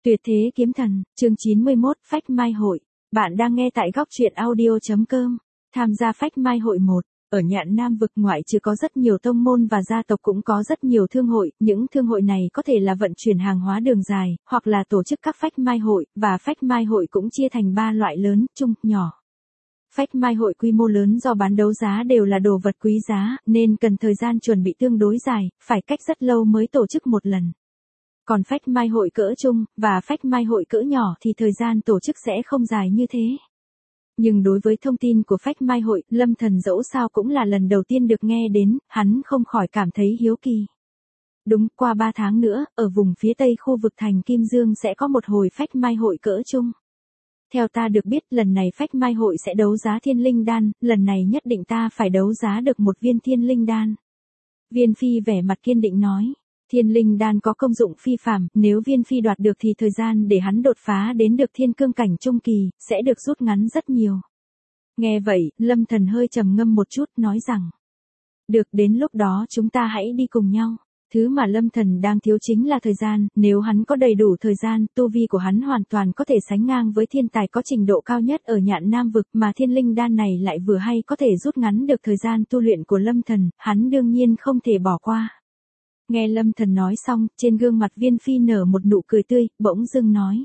Tuyệt thế kiếm thần, chương 91, Phách Mai Hội. Bạn đang nghe tại góc truyện audio.com. Tham gia Phách Mai Hội 1. Ở Nhạn Nam vực ngoại trừ có rất nhiều tông môn và gia tộc cũng có rất nhiều thương hội, những thương hội này có thể là vận chuyển hàng hóa đường dài, hoặc là tổ chức các Phách Mai Hội, và Phách Mai Hội cũng chia thành 3 loại lớn, trung, nhỏ. Phách Mai Hội quy mô lớn do bán đấu giá đều là đồ vật quý giá, nên cần thời gian chuẩn bị tương đối dài, phải cách rất lâu mới tổ chức một lần. Còn Phách Mai Hội cỡ trung, và Phách Mai Hội cỡ nhỏ thì thời gian tổ chức sẽ không dài như thế. Nhưng đối với thông tin của Phách Mai Hội, Lâm Thần dẫu sao cũng là lần đầu tiên được nghe đến, hắn không khỏi cảm thấy hiếu kỳ. Đúng, qua 3 tháng nữa, ở vùng phía tây khu vực thành Kim Dương sẽ có một hồi Phách Mai Hội cỡ trung. Theo ta được biết, lần này Phách Mai Hội sẽ đấu giá Thiên Linh Đan, lần này nhất định ta phải đấu giá được một viên Thiên Linh Đan. Viên Phi vẻ mặt kiên định nói. Thiên Linh Đan có công dụng phi phàm, nếu Viên Phi đoạt được thì thời gian để hắn đột phá đến được thiên cương cảnh trung kỳ, sẽ được rút ngắn rất nhiều. Nghe vậy, Lâm Thần hơi trầm ngâm một chút, nói rằng. Được, đến lúc đó chúng ta hãy đi cùng nhau. Thứ mà Lâm Thần đang thiếu chính là thời gian, nếu hắn có đầy đủ thời gian, tu vi của hắn hoàn toàn có thể sánh ngang với thiên tài có trình độ cao nhất ở Nhạn Nam vực, mà Thiên Linh Đan này lại vừa hay có thể rút ngắn được thời gian tu luyện của Lâm Thần, hắn đương nhiên không thể bỏ qua. Nghe Lâm Thần nói xong, trên gương mặt Viên Phi nở một nụ cười tươi, bỗng dưng nói.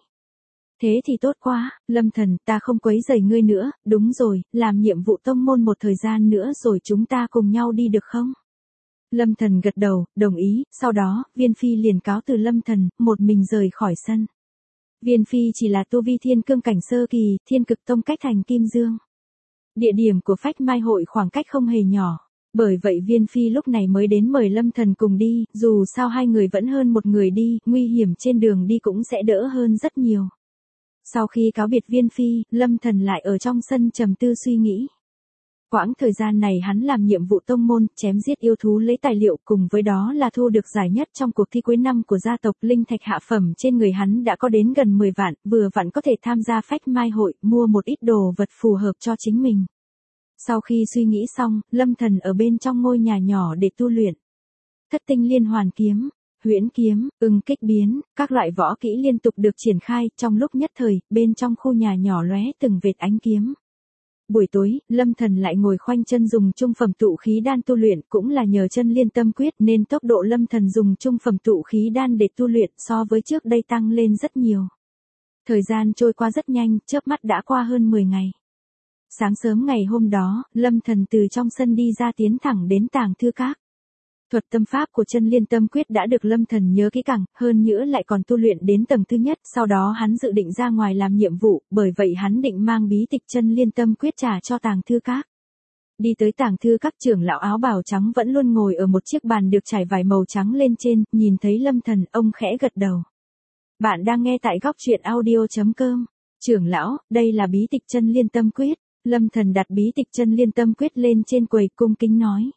Thế thì tốt quá, Lâm Thần, ta không quấy rầy ngươi nữa, đúng rồi, làm nhiệm vụ tông môn một thời gian nữa rồi chúng ta cùng nhau đi được không? Lâm Thần gật đầu, đồng ý, sau đó, Viên Phi liền cáo từ Lâm Thần, một mình rời khỏi sân. Viên Phi chỉ là tu vi thiên cương cảnh sơ kỳ, thiên cực tông cách thành Kim Dương. Địa điểm của Phách Mai Hội khoảng cách không hề nhỏ. Bởi vậy Viên Phi lúc này mới đến mời Lâm Thần cùng đi, dù sao hai người vẫn hơn một người đi, nguy hiểm trên đường đi cũng sẽ đỡ hơn rất nhiều. Sau khi cáo biệt Viên Phi, Lâm Thần lại ở trong sân trầm tư suy nghĩ. Quãng thời gian này hắn làm nhiệm vụ tông môn, chém giết yêu thú lấy tài liệu, cùng với đó là thu được giải nhất trong cuộc thi cuối năm của gia tộc, linh thạch hạ phẩm trên người hắn đã có đến gần 10 vạn, vừa vặn có thể tham gia Phách Mai Hội, mua một ít đồ vật phù hợp cho chính mình. Sau khi suy nghĩ xong, Lâm Thần ở bên trong ngôi nhà nhỏ để tu luyện. Thất tinh liên hoàn kiếm, huyễn kiếm, kích biến, các loại võ kỹ liên tục được triển khai, trong lúc nhất thời, bên trong khu nhà nhỏ lóe từng vệt ánh kiếm. Buổi tối, Lâm Thần lại ngồi khoanh chân dùng trung phẩm tụ khí đan tu luyện, cũng là nhờ chân liên tâm quyết nên tốc độ Lâm Thần dùng trung phẩm tụ khí đan để tu luyện so với trước đây tăng lên rất nhiều. Thời gian trôi qua rất nhanh, chớp mắt đã qua hơn 10 ngày. Sáng sớm ngày hôm đó, Lâm Thần từ trong sân đi ra tiến thẳng đến Tàng Thư Các. Thuật tâm pháp của chân liên tâm quyết đã được Lâm Thần nhớ kỹ càng, hơn nữa lại còn tu luyện đến tầng thứ nhất, sau đó hắn dự định ra ngoài làm nhiệm vụ, bởi vậy hắn định mang bí tịch chân liên tâm quyết trả cho Tàng Thư Các. Đi tới Tàng Thư Các, trưởng lão áo bào trắng vẫn luôn ngồi ở một chiếc bàn được trải vải màu trắng lên trên, nhìn thấy Lâm Thần, ông khẽ gật đầu. Bạn đang nghe tại góc truyện audio.com. Trưởng lão, đây là bí tịch chân liên tâm quyết. Lâm Thần đặt bí tịch chân liên tâm quyết lên trên quầy, cung kính nói.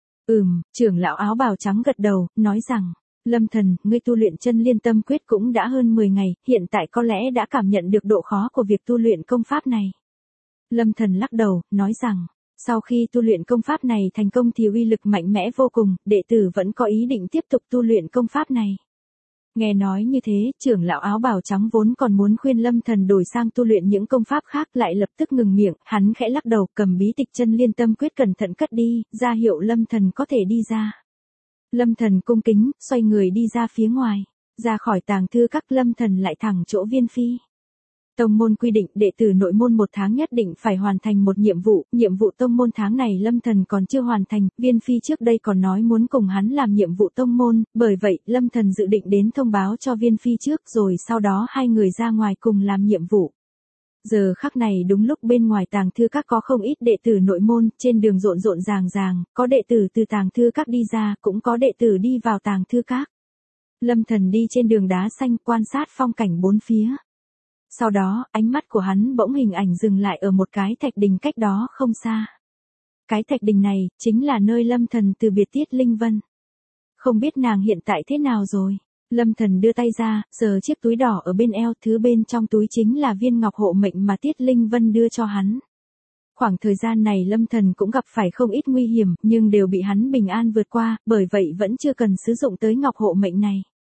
Trưởng lão áo bào trắng gật đầu, nói rằng, Lâm Thần, ngươi tu luyện chân liên tâm quyết cũng đã hơn 10 ngày, hiện tại có lẽ đã cảm nhận được độ khó của việc tu luyện công pháp này. Lâm Thần lắc đầu, nói rằng, sau khi tu luyện công pháp này thành công thì uy lực mạnh mẽ vô cùng, đệ tử vẫn có ý định tiếp tục tu luyện công pháp này. Nghe nói như thế, trưởng lão áo bào trắng vốn còn muốn khuyên Lâm Thần đổi sang tu luyện những công pháp khác, lại lập tức ngừng miệng, hắn khẽ lắc đầu, cầm bí tịch chân liên tâm quyết cẩn thận cất đi, ra hiệu Lâm Thần có thể đi ra. Lâm Thần cung kính, xoay người đi ra phía ngoài. Ra khỏi Tàng Thư Các, Lâm Thần lại thẳng chỗ Viên Phi. Tông môn quy định đệ tử nội môn 1 tháng nhất định phải hoàn thành một nhiệm vụ tông môn tháng này Lâm Thần còn chưa hoàn thành, Viên Phi trước đây còn nói muốn cùng hắn làm nhiệm vụ tông môn, bởi vậy, Lâm Thần dự định đến thông báo cho Viên Phi trước rồi sau đó hai người ra ngoài cùng làm nhiệm vụ. Giờ khắc này đúng lúc bên ngoài Tàng Thư Các có không ít đệ tử nội môn, trên đường rộn rộn ràng ràng, có đệ tử từ Tàng Thư Các đi ra, cũng có đệ tử đi vào Tàng Thư Các. Lâm Thần đi trên đường đá xanh quan sát phong cảnh bốn phía. Sau đó, ánh mắt của hắn bỗng hình ảnh dừng lại ở một cái thạch đình cách đó không xa. Cái thạch đình này, chính là nơi Lâm Thần từ biệt Tiết Linh Vân. Không biết nàng hiện tại thế nào rồi? Lâm Thần đưa tay ra, sờ chiếc túi đỏ ở bên eo, thứ bên trong túi chính là viên ngọc hộ mệnh mà Tiết Linh Vân đưa cho hắn. Khoảng thời gian này Lâm Thần cũng gặp phải không ít nguy hiểm, nhưng đều bị hắn bình an vượt qua, bởi vậy vẫn chưa cần sử dụng tới ngọc hộ mệnh này.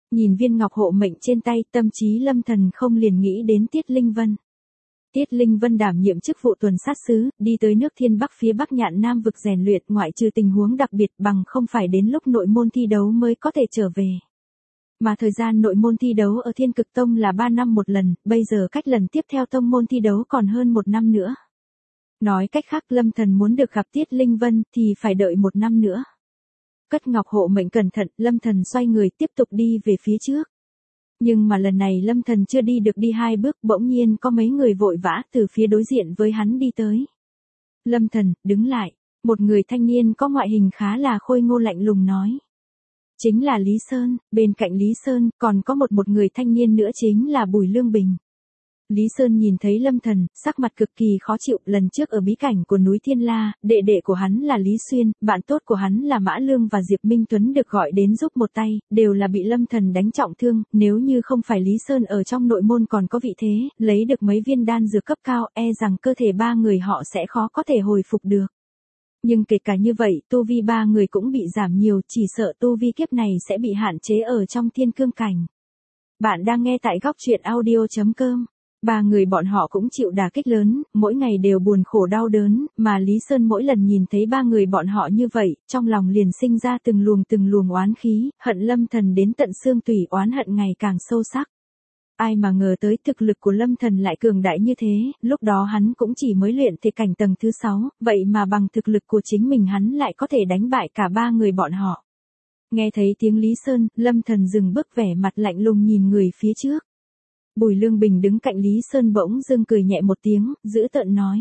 Nhìn viên ngọc hộ mệnh trên tay, tâm trí Lâm Thần không liền nghĩ đến Tiết Linh Vân. Tiết Linh Vân đảm nhiệm chức vụ tuần sát sứ, đi tới nước Thiên Bắc phía Bắc Nhạn Nam vực rèn luyện, ngoại trừ tình huống đặc biệt bằng không phải đến lúc nội môn thi đấu mới có thể trở về. Mà thời gian nội môn thi đấu ở Thiên Cực Tông là 3 năm một lần, bây giờ cách lần tiếp theo tông môn thi đấu còn hơn 1 năm nữa. Nói cách khác Lâm Thần muốn được gặp Tiết Linh Vân thì phải đợi 1 năm nữa. Cất ngọc hộ mệnh cẩn thận, Lâm Thần xoay người tiếp tục đi về phía trước. Nhưng mà lần này Lâm Thần chưa đi được đi 2 bước, bỗng nhiên có mấy người vội vã từ phía đối diện với hắn đi tới. Lâm Thần, đứng lại, một người thanh niên có ngoại hình khá là khôi ngô lạnh lùng nói. Chính là Lý Sơn, bên cạnh Lý Sơn còn có một người thanh niên nữa chính là Bùi Lương Bình. Lý Sơn nhìn thấy Lâm Thần, sắc mặt cực kỳ khó chịu, lần trước ở bí cảnh của núi Thiên La, đệ đệ của hắn là Lý Xuyên, bạn tốt của hắn là Mã Lương và Diệp Minh Tuấn được gọi đến giúp một tay, đều là bị Lâm Thần đánh trọng thương, nếu như không phải Lý Sơn ở trong nội môn còn có vị thế, lấy được mấy viên đan dược cấp cao, e rằng cơ thể 3 người họ sẽ khó có thể hồi phục được. Nhưng kể cả như vậy, tu vi 3 người cũng bị giảm nhiều, chỉ sợ tu vi kiếp này sẽ bị hạn chế ở trong thiên cương cảnh. Bạn đang nghe tại goctruyện.audio.com. 3 người bọn họ cũng chịu đả kích lớn, mỗi ngày đều buồn khổ đau đớn, mà Lý Sơn mỗi lần nhìn thấy 3 người bọn họ như vậy, trong lòng liền sinh ra từng luồng oán khí, hận Lâm Thần đến tận xương tủy, oán hận ngày càng sâu sắc. Ai mà ngờ tới thực lực của Lâm Thần lại cường đại như thế, lúc đó hắn cũng chỉ mới luyện thể cảnh tầng thứ 6, vậy mà bằng thực lực của chính mình hắn lại có thể đánh bại cả 3 người bọn họ. Nghe thấy tiếng Lý Sơn, Lâm Thần dừng bước, vẻ mặt lạnh lùng nhìn người phía trước. Bùi Lương Bình đứng cạnh Lý Sơn bỗng dưng cười nhẹ một tiếng, giữ tợn nói.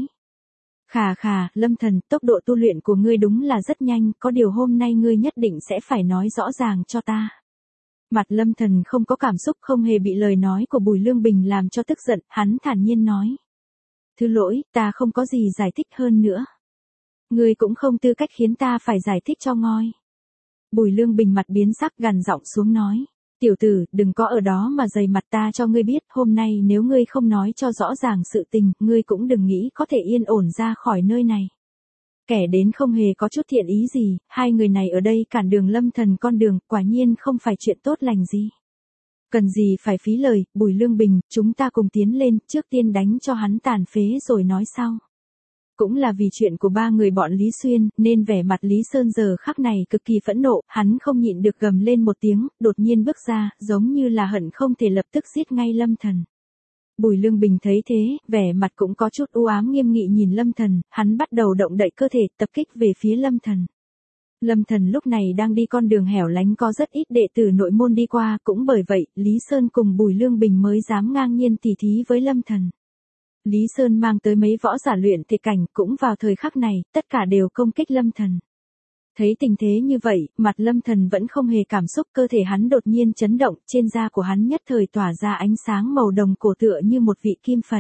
Khà, Lâm Thần, tốc độ tu luyện của ngươi đúng là rất nhanh, có điều hôm nay ngươi nhất định sẽ phải nói rõ ràng cho ta. Mặt Lâm Thần không có cảm xúc, không hề bị lời nói của Bùi Lương Bình làm cho tức giận, hắn thản nhiên nói. Thứ lỗi, ta không có gì giải thích hơn nữa. Ngươi cũng không tư cách khiến ta phải giải thích cho ngoi. Bùi Lương Bình mặt biến sắc, gằn giọng xuống nói. Tiểu tử, đừng có ở đó mà dày mặt, ta cho ngươi biết, hôm nay nếu ngươi không nói cho rõ ràng sự tình, ngươi cũng đừng nghĩ có thể yên ổn ra khỏi nơi này. Kẻ đến không hề có chút thiện ý gì, 2 người này ở đây cản đường Lâm Thần con đường, quả nhiên không phải chuyện tốt lành gì. Cần gì phải phí lời, Bùi Lương Bình, chúng ta cùng tiến lên, trước tiên đánh cho hắn tàn phế rồi nói sau. Cũng là vì chuyện của 3 người bọn Lý Xuyên, nên vẻ mặt Lý Sơn giờ khắc này cực kỳ phẫn nộ, hắn không nhịn được gầm lên một tiếng, đột nhiên bước ra, giống như là hận không thể lập tức giết ngay Lâm Thần. Bùi Lương Bình thấy thế, vẻ mặt cũng có chút u ám nghiêm nghị nhìn Lâm Thần, hắn bắt đầu động đậy cơ thể, tập kích về phía Lâm Thần. Lâm Thần lúc này đang đi con đường hẻo lánh có rất ít đệ tử nội môn đi qua, cũng bởi vậy, Lý Sơn cùng Bùi Lương Bình mới dám ngang nhiên tỉ thí với Lâm Thần. Lý Sơn mang tới mấy võ giả luyện thể cảnh, cũng vào thời khắc này, tất cả đều công kích Lâm Thần. Thấy tình thế như vậy, mặt Lâm Thần vẫn không hề cảm xúc, cơ thể hắn đột nhiên chấn động, trên da của hắn nhất thời tỏa ra ánh sáng màu đồng cổ tựa như một vị kim Phật.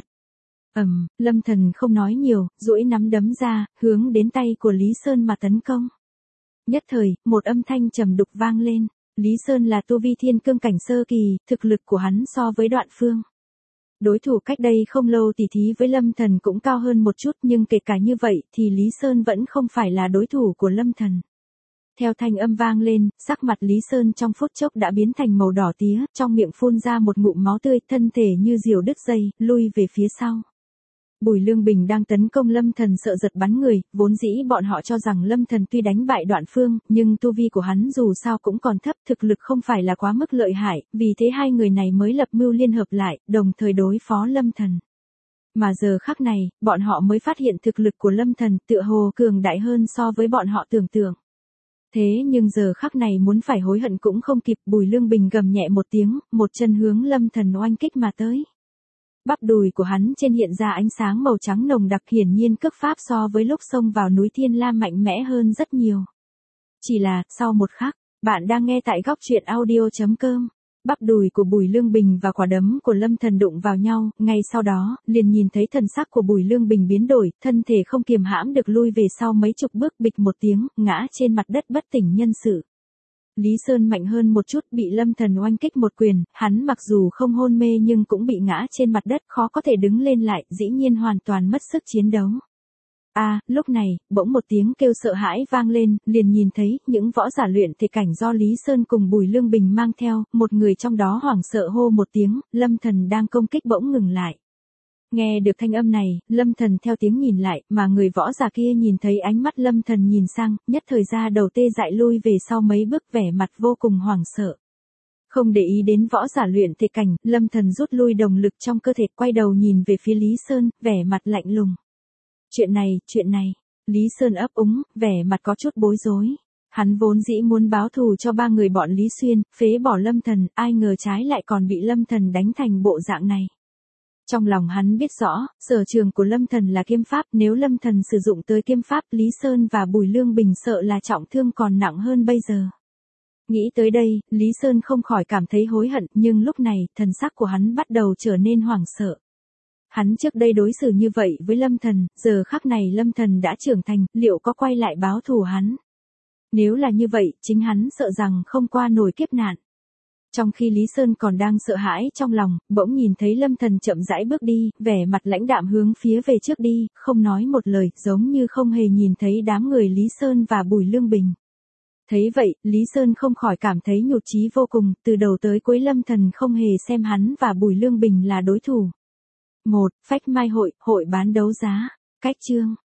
Lâm Thần không nói nhiều, duỗi nắm đấm ra, hướng đến tay của Lý Sơn mà tấn công. Nhất thời, một âm thanh trầm đục vang lên. Lý Sơn là tu vi thiên cương cảnh sơ kỳ, thực lực của hắn so với Đoạn Phương. Đối thủ cách đây không lâu tỉ thí với Lâm Thần cũng cao hơn một chút, nhưng kể cả như vậy thì Lý Sơn vẫn không phải là đối thủ của Lâm Thần. Theo thanh âm vang lên, sắc mặt Lý Sơn trong phút chốc đã biến thành màu đỏ tía, trong miệng phun ra một ngụm máu tươi, thân thể như diều đứt dây, lui về phía sau. Bùi Lương Bình đang tấn công Lâm Thần sợ giật bắn người, vốn dĩ bọn họ cho rằng Lâm Thần tuy đánh bại Đoạn Phương, nhưng tu vi của hắn dù sao cũng còn thấp, thực lực không phải là quá mức lợi hại, vì thế 2 người này mới lập mưu liên hợp lại, đồng thời đối phó Lâm Thần. Mà giờ khắc này, bọn họ mới phát hiện thực lực của Lâm Thần tựa hồ cường đại hơn so với bọn họ tưởng tượng. Thế nhưng giờ khắc này muốn phải hối hận cũng không kịp, Bùi Lương Bình gầm nhẹ một tiếng, một chân hướng Lâm Thần oanh kích mà tới. Bắp đùi của hắn trên hiện ra ánh sáng màu trắng nồng đặc, hiển nhiên cước pháp so với lúc xông vào núi Thiên La mạnh mẽ hơn rất nhiều. Chỉ là, sau một khắc, bạn đang nghe tại goctruyện.audio.com. Bắp đùi của Bùi Lương Bình và quả đấm của Lâm Thần đụng vào nhau, ngay sau đó, liền nhìn thấy thần sắc của Bùi Lương Bình biến đổi, thân thể không kiềm hãm được lui về sau mấy chục bước, bịch một tiếng, ngã trên mặt đất bất tỉnh nhân sự. Lý Sơn mạnh hơn một chút, bị Lâm Thần oanh kích một quyền, hắn mặc dù không hôn mê nhưng cũng bị ngã trên mặt đất, khó có thể đứng lên lại, dĩ nhiên hoàn toàn mất sức chiến đấu. Lúc này, bỗng một tiếng kêu sợ hãi vang lên, liền nhìn thấy những võ giả luyện thể cảnh do Lý Sơn cùng Bùi Lương Bình mang theo, một người trong đó hoảng sợ hô một tiếng, Lâm Thần đang công kích bỗng ngừng lại. Nghe được thanh âm này, Lâm Thần theo tiếng nhìn lại, mà người võ giả kia nhìn thấy ánh mắt Lâm Thần nhìn sang, nhất thời ra đầu tê dại lui về sau mấy bước, vẻ mặt vô cùng hoảng sợ. Không để ý đến võ giả luyện thể cảnh, Lâm Thần rút lui đồng lực trong cơ thể, quay đầu nhìn về phía Lý Sơn, vẻ mặt lạnh lùng. Chuyện này, Lý Sơn ấp úng, vẻ mặt có chút bối rối. Hắn vốn dĩ muốn báo thù cho 3 người bọn Lý Xuyên, phế bỏ Lâm Thần, ai ngờ trái lại còn bị Lâm Thần đánh thành bộ dạng này. Trong lòng hắn biết rõ, sở trường của Lâm Thần là kiếm pháp, nếu Lâm Thần sử dụng tới kiếm pháp, Lý Sơn và Bùi Lương Bình sợ là trọng thương còn nặng hơn bây giờ. Nghĩ tới đây, Lý Sơn không khỏi cảm thấy hối hận, nhưng lúc này, thần sắc của hắn bắt đầu trở nên hoảng sợ. Hắn trước đây đối xử như vậy với Lâm Thần, giờ khắc này Lâm Thần đã trưởng thành, liệu có quay lại báo thù hắn? Nếu là như vậy, chính hắn sợ rằng không qua nổi kiếp nạn. Trong khi Lý Sơn còn đang sợ hãi trong lòng, bỗng nhìn thấy Lâm Thần chậm rãi bước đi, vẻ mặt lãnh đạm hướng phía về trước đi, không nói một lời, giống như không hề nhìn thấy đám người Lý Sơn và Bùi Lương Bình. Thấy vậy, Lý Sơn không khỏi cảm thấy nhụt chí vô cùng, từ đầu tới cuối Lâm Thần không hề xem hắn và Bùi Lương Bình là đối thủ. 1. Phách Mai hội, hội bán đấu giá. Cách chương.